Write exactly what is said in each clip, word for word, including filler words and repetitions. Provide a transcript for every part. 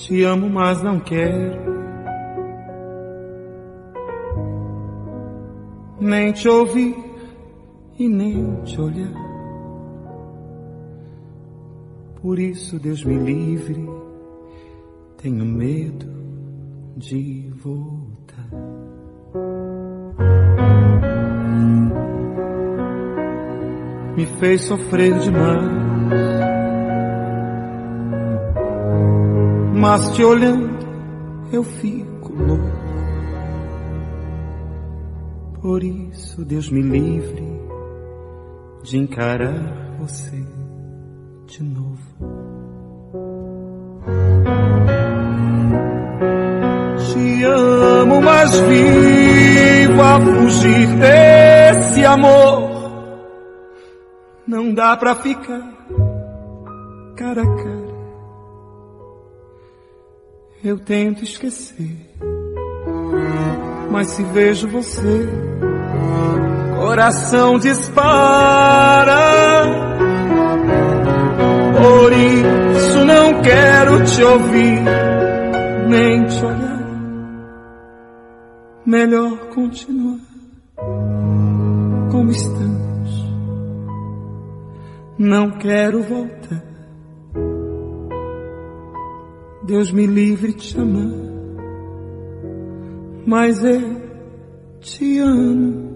Te amo, mas não quero nem te ouvir e nem te olhar. Por isso, Deus me livre, tenho medo de voltar. Me fez sofrer demais, mas te olhando eu fico louco. Por isso, Deus me livre de encarar você de novo. Te amo, mas vivo a fugir desse amor. Não dá pra ficar cara a cara. Eu tento esquecer, mas se vejo você, coração dispara. Por isso não quero te ouvir, nem te olhar. Melhor continuar como estamos. Não quero voltar. Deus me livre de te amar, mas eu te amo.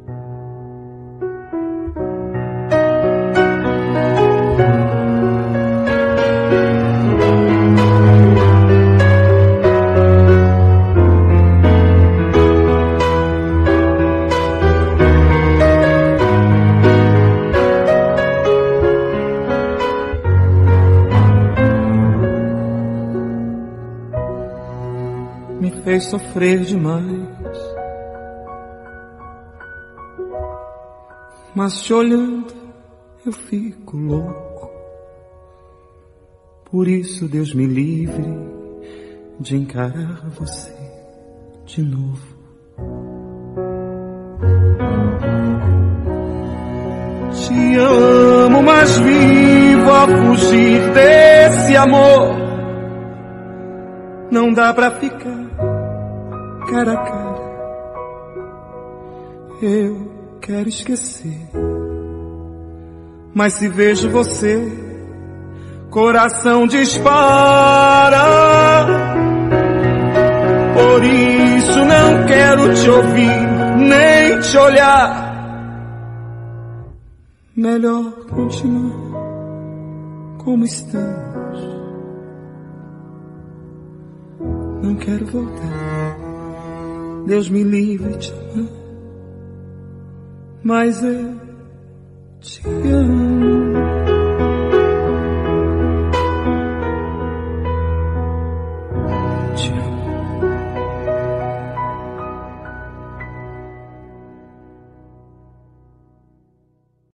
Me fez sofrer demais, mas te olhando eu fico louco. Por isso, Deus me livre de encarar você de novo. Te amo, mas vivo a fugir desse amor. Não dá pra ficar cara a cara. Eu quero esquecer, mas se vejo você, coração dispara. Por isso não quero te ouvir, nem te olhar. Melhor continuar como estamos. Não quero voltar. Deus me livre de te amar, mas eu te amo.